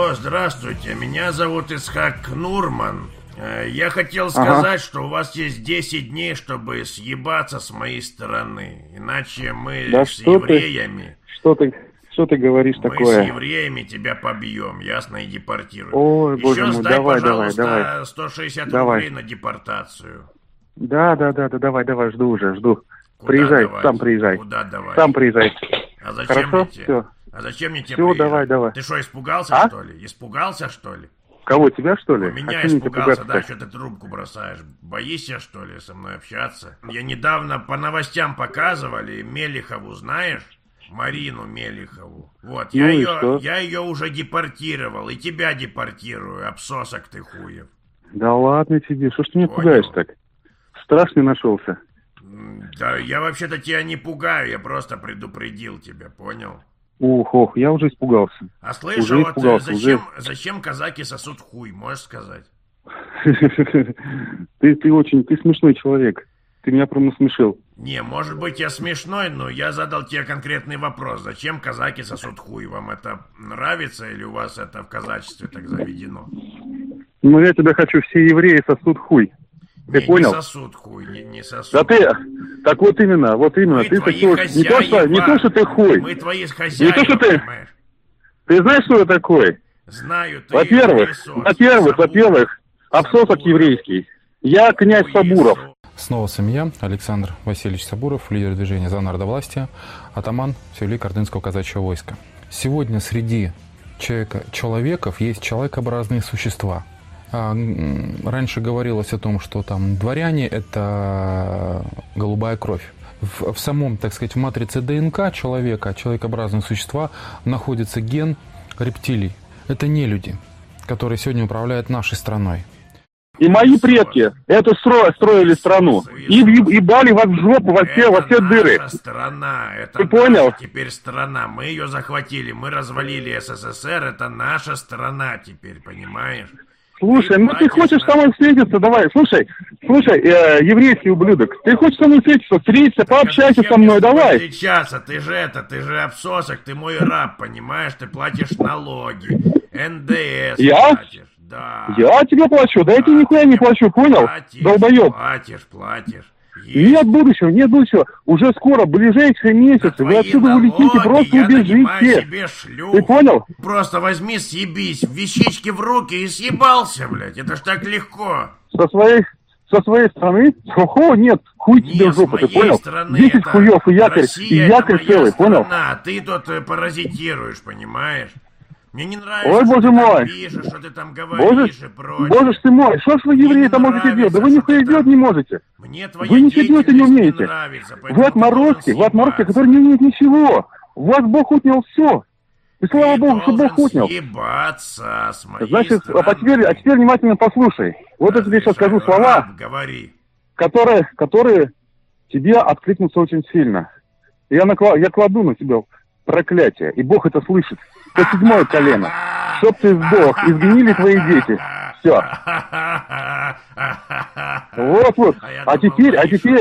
Алло, здравствуйте, меня зовут Исхак Нурман. Я хотел сказать, что у вас есть 10 дней, чтобы съебаться с моей стороны. Иначе мы с евреями... Что ты говоришь такое? Мы с евреями тебя побьем, ясно, и депортируем. Ой, Еще боже мой, сдай, давай, пожалуйста, давай. 160 Давай. рублей на депортацию. Да, давай, жду. Куда Приезжай, давать? сам приезжай. Куда давай? Сам приезжай. А зачем Хорошо? мне тебе? Все. А зачем мне тебе Все, приезжать? давай. Ты что, испугался, что ли? Испугался, что ли? Кого, тебя, что ли? Меня А ты не испугался, да, пугаться-то? что ты трубку бросаешь. Боишься, что ли, со мной общаться? Я недавно по новостям показывали Мелихову, знаешь? Марину Мелихову. Вот, Ну и что? я ее уже депортировал, и тебя депортирую, обсосок ты хуев. Да ладно тебе, что ж ты меня Понял. пугаешь так? Страшный нашелся. Да, я вообще-то тебя не пугаю, я просто предупредил тебя, понял? Ох, я уже испугался. А слышь, Уже вот испугался, зачем казаки сосут хуй, можешь сказать? Ты смешной человек. Ты меня прям насмешил. Не, может быть, я смешной, но я задал тебе конкретный вопрос. Зачем казаки сосут хуй? Вам это нравится или у вас это в казачестве так заведено? Ну, я тебя хочу, все евреи сосут хуй. Ты понял? Не сосут хуй, не сосут. Да ты, так вот именно. Мы Ты твои такой, хозяева. не то, что ты хуй. Мы твои хозяева, Не то, что ты. понимаешь? Ты знаешь, что я такой? Знаю, ты Во-первых, обсосок еврейский. Я князь Сабуров. Снова с вами я, Александр Васильевич Сабуров, лидер движения «За народовластие», атаман Всевеликого казачьего войска. Сегодня среди человеков есть человекообразные существа. Раньше говорилось о том, что там дворяне – это голубая кровь. В самом, так сказать, в матрице ДНК человека, человекообразные существа, находится ген рептилий. Это не люди, которые сегодня управляют нашей страной. И мои предки эту строили страну. И ебали вас в жопу, во все дыры. Наша страна, это Ты понял? наша теперь страна. Мы ее захватили, мы развалили СССР, это наша страна теперь, понимаешь? Слушай, ты хочешь со мной встретиться? Давай, слушай, еврейский ублюдок. Ты хочешь со мной встретиться, пообщайся со мной, давай. Встречаться, ты же обсосок, ты мой раб, понимаешь? Ты платишь налоги, НДС Я? платишь. Да. Я тебе плачу, да я тебе нихуя не плачу, понял? Долбоёб. Платишь. Нет будущего. Уже скоро, в ближайшие месяцы, вы отсюда улетите, просто убежите. Ты понял? Просто возьми, съебись, вещички в руки и съебался, блядь. Это ж так легко. Со своей страны? Нет, хуй тебе в жопу, ты понял? 10 хуев и якорь целый, понял? Ты тут паразитируешь, понимаешь? Мне не нравится, ой, боже мой. Пишешь, что ты там говоришь и прочее. Боже ж ты мой, что ж вы, евреи-то, можете делать? Да вы нихуя делать не можете. Мне твоя вы ничего делать не умеете. Нравится, вы отморозки, которые не умеют ничего. У вас Бог отнял все. И слава Богу, что Бог отнял. С моей Значит, стороны. а теперь внимательно послушай. Вот я тебе сейчас скажу слова, говори. которые тебе откликнутся очень сильно. Я кладу на тебя проклятие, и Бог это слышит. По 7-е колено. Чтоб ты сдох, изгнили твои дети. Все. Вот. А теперь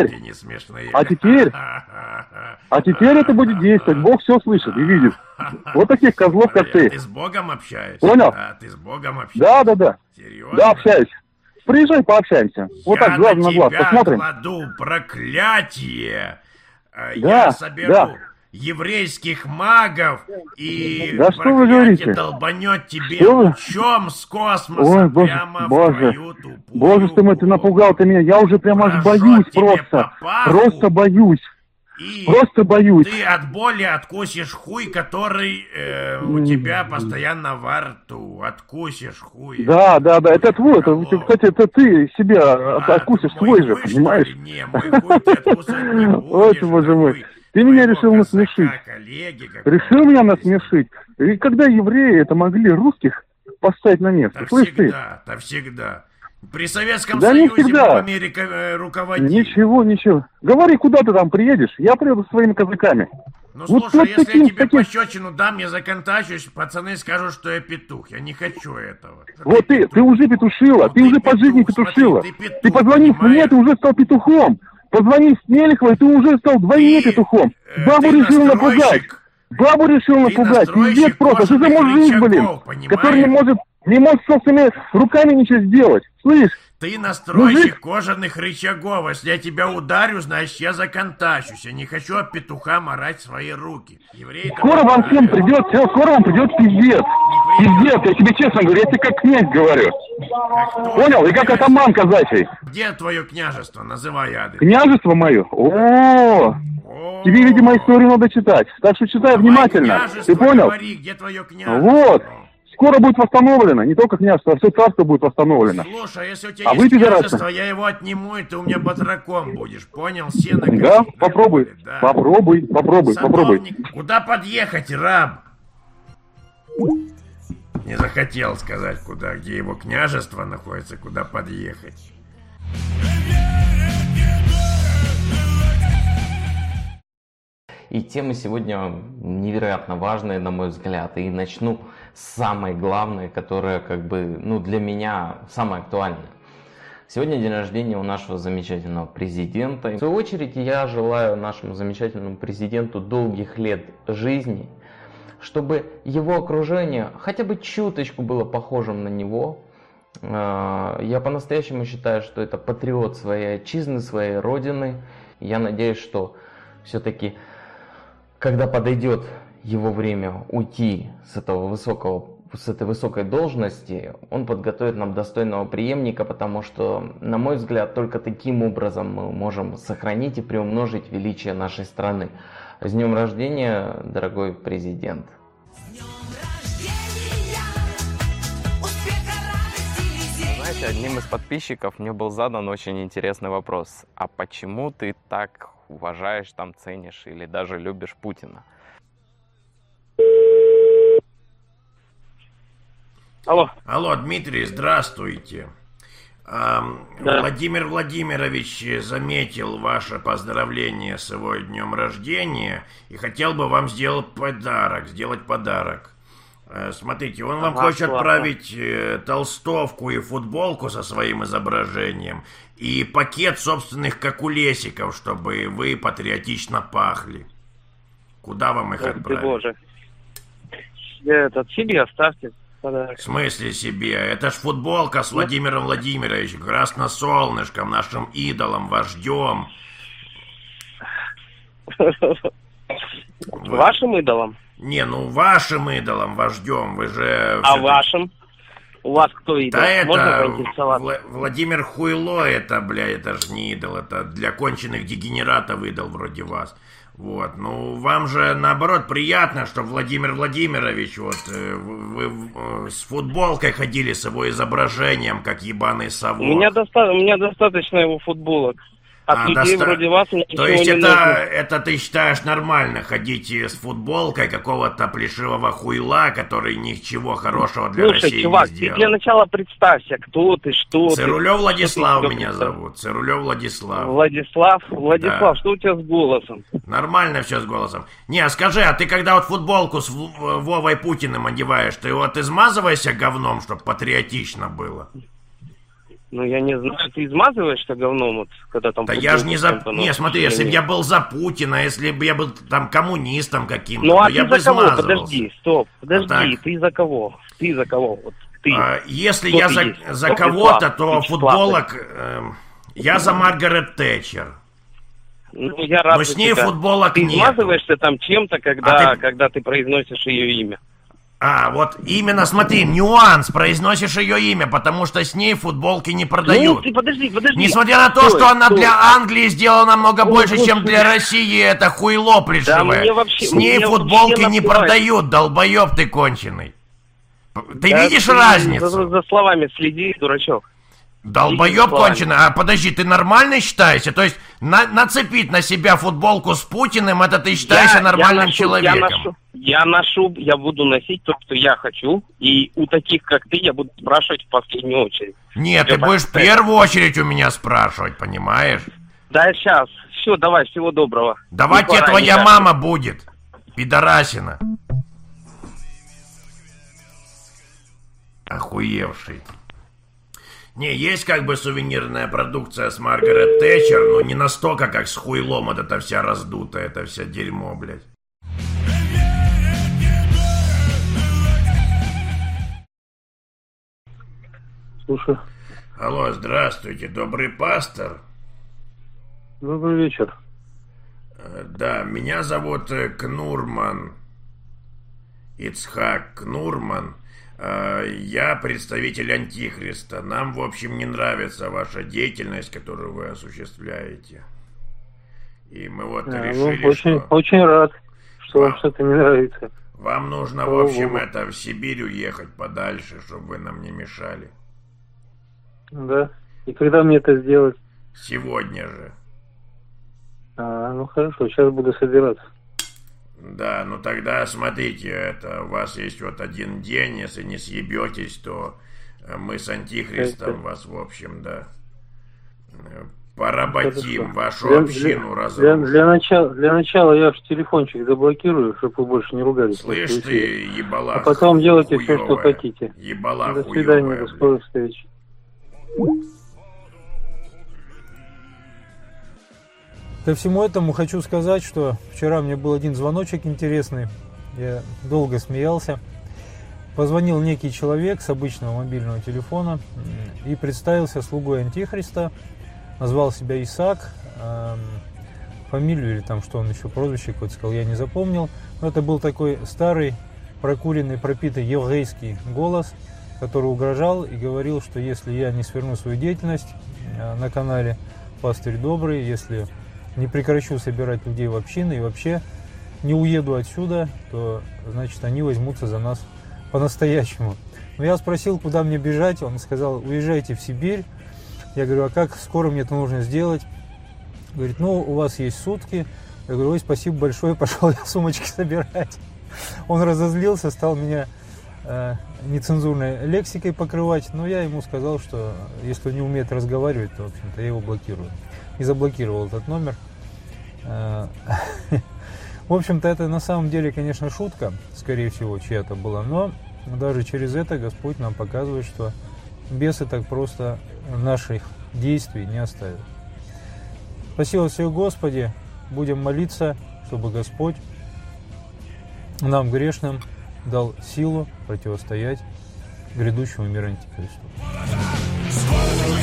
это будет действовать. Бог все слышит и видит. Вот таких козлов, как ты. Ты с Богом общаешься? Понял? Да, ты с Богом общаешься? Да. Серьезно? Да, общаюсь. Приезжай, пообщаемся. Вот так, глаз на глаз, посмотрим. Я кладу проклятие. Да, Я соберу еврейских магов, и да что вы говорите? Долбанет тебе Что вы? лучом с космоса. Ой, прямо в твою тупую Боже, что ты напугал ты меня. Я уже прямо аж боюсь просто. Просто боюсь. И просто боюсь. Ты от боли откусишь хуй, который у тебя постоянно во рту. Откусишь хуй. Да. Это твой. Кстати, это ты себя откусишь свой же, понимаешь? Не, мой хуй ты откусать не будешь. Ой, боже мой. Ты меня решил насмешить. Решил меня насмешить. И когда евреи это могли русских поставить на место? Слышь ты? Всегда. При Советском да Союзе не всегда. Америка руководит. Ничего. Говори, куда ты там приедешь, я приеду со своими казаками. Ну слушай, если я тебе пощечину дам, я законтачусь, пацаны скажут, что я петух. Я не хочу этого. Вот ты уже петушила, ты уже по жизни петушила. Ты позвонив мне, ты уже стал петухом. Позвони с Мелиховой, ты уже стал двойным петухом. Бабу решил напугать. Бабу решил напугать. Пиздец просто. Что за мужик, блин? Который не может собственными руками ничего сделать. Слышь? Ты настройщик кожаных рычагов. Если я тебя ударю, значит, я законтачусь. Я не хочу от петуха морать свои руки. Скоро вам всем придет, скоро вам придет пиздец. Пиздец, я тебе честно говорю, я тебе как князь говорю. Понял? И как атаман казачий. Где твое княжество? Называй адрес. Княжество мое? О, тебе, видимо, историю надо читать. Так что читай внимательно. Ты понял? Говори, где твое княжество? Вот. Скоро будет восстановлено, не только княжество, а все царство будет восстановлено. Слушай, а если у тебя есть княжество, я его отниму, и ты у меня батраком будешь, понял? Сено. Да, попробуй, да. Попробуй. Куда подъехать, раб? Не захотел сказать, куда, где его княжество находится, куда подъехать. И темы сегодня невероятно важные, на мой взгляд. И начну с самой главной, которая для меня самая актуальная. Сегодня день рождения у нашего замечательного президента. В свою очередь я желаю нашему замечательному президенту долгих лет жизни, чтобы его окружение хотя бы чуточку было похожим на него. Я по-настоящему считаю, что это патриот своей отчизны, своей родины. Я надеюсь, что все-таки, когда подойдет его время уйти с этой высокой должности, он подготовит нам достойного преемника, потому что, на мой взгляд, только таким образом мы можем сохранить и приумножить величие нашей страны. С днем рождения, дорогой президент! Знаете, одним из подписчиков мне был задан очень интересный вопрос. А почему ты так уважаешь, ценишь или даже любишь Путина? Алло, Дмитрий, здравствуйте. Да. Владимир Владимирович заметил ваше поздравление с его днем рождения и хотел бы вам сделать подарок. Смотрите, он вам хочет отправить толстовку и футболку со своим изображением и пакет собственных кокулесиков, чтобы вы патриотично пахли. Куда вам их отправить? Боже. Себе оставьте. В смысле себе? Это ж футболка с Владимиром Владимировичем, красносолнышком, нашим идолом, вождем. Вашим идолом? Не, вашим идолом, вождем, вы же... А вашим? У вас кто идол? Да это Владимир Хуйло, это же не идол, это для конченых дегенератов идол вроде вас. Вот, вам же наоборот приятно, что Владимир Владимирович, вы с футболкой ходили с его изображением, как ебаный совок. У меня достаточно его футболок. От людей вроде вас ничего То есть не это ты считаешь нормально, ходить с футболкой какого-то плешивого хуйла, который ничего хорошего для России чувак, не сделал? Ты для начала представься, кто ты, что Цирулев Владислав меня зовут. Цирулев Владислав. Владислав, да. Что у тебя с голосом? Нормально все с голосом. Не, скажи, а ты когда футболку с Вовой Путиным одеваешь, ты измазываешься говном, чтобы патриотично было? Я не знаю, ты измазываешься говном, когда там... Да я же не за... Не, смотри, если бы я был за Путина, если бы я был коммунистом каким-то, то я бы измазывался. Подожди, ты за кого? Ты за кого? Ты. Если я за кого-то, то футболок... я за Маргарет Тэтчер. Я рад но с ней футболок нет. Ты измазываешься там чем-то, когда ты произносишь ее имя. Именно, смотри, нюанс, произносишь ее имя, потому что с ней футболки не продают. Подожди. Несмотря на то, что она для Англии сделала намного больше, чем для России, это хуйло плешивое. С ней футболки не продают, долбоеб ты конченый. Ты видишь разницу? За словами следи, дурачок. Долбоеб конченый. Подожди, ты нормально считаешься? То есть нацепить на себя футболку с Путиным, это ты считаешься нормальным человеком? Я буду носить то, что я хочу, и у таких, как ты, я буду спрашивать в последнюю очередь. Нет, ты будешь в первую очередь у меня спрашивать, понимаешь? Да, сейчас. Все, давай, всего доброго. Давай тебе твоя мама будет, пидорасина. Охуевший. Не, есть сувенирная продукция с Маргарет Тэтчер, но не настолько, как с хуйлом это вся раздутая, это вся дерьмо, блядь. слушаю. Алло, здравствуйте, добрый пастор. Добрый вечер. Да, меня зовут Кнурман. Ицхак Кнурман. Я представитель Антихриста. Нам, в общем, не нравится ваша деятельность, которую вы осуществляете. И мы вот решили, очень рад, что вам что-то не нравится. Вам нужно, в общем, в Сибирь уехать подальше, чтобы вы нам не мешали. Да. И когда мне это сделать? Сегодня же. Ну хорошо, сейчас буду собираться. Да, ну тогда смотрите, у вас есть вот один день, если не съебетесь, то мы с Антихристом вас, в общем, да, поработим, вашу общину разрушим. Для начала я ваш телефончик заблокирую, чтобы вы больше не ругались. Слышь ты, ебала. А потом делайте все, что хотите. Ебала до свидания, до скорых встреч. Ко всему этому хочу сказать, что вчера мне был один звоночек интересный, я долго смеялся. Позвонил некий человек с обычного мобильного телефона и представился слугой Антихриста, назвал себя Исаак, фамилию или там что он еще, прозвище какое-то сказал, я не запомнил. Но это был такой старый, прокуренный, пропитый еврейский голос, который угрожал и говорил, что если я не сверну свою деятельность на канале «Пастырь Добрый», если не прекращу собирать людей в общины и вообще не уеду отсюда, то, значит, они возьмутся за нас по-настоящему. Но я спросил, куда мне бежать, он сказал, уезжайте в Сибирь. Я говорю, а как скоро мне это нужно сделать? Говорит, ну, у вас есть сутки. Я говорю, ой, спасибо большое, пошел я сумочки собирать. Он разозлился, стал меня нецензурной лексикой покрывать, но я ему сказал, что если он не умеет разговаривать, то, в общем-то, я его блокирую. И заблокировал этот номер. В общем-то, это на самом деле, конечно, шутка, скорее всего, чья-то была, но даже через это Господь нам показывает, что бесы так просто наших действий не оставят. Спасибо Тебе, Господи, будем молиться, чтобы Господь нам, грешным, дал силу противостоять грядущему миру Антихристу.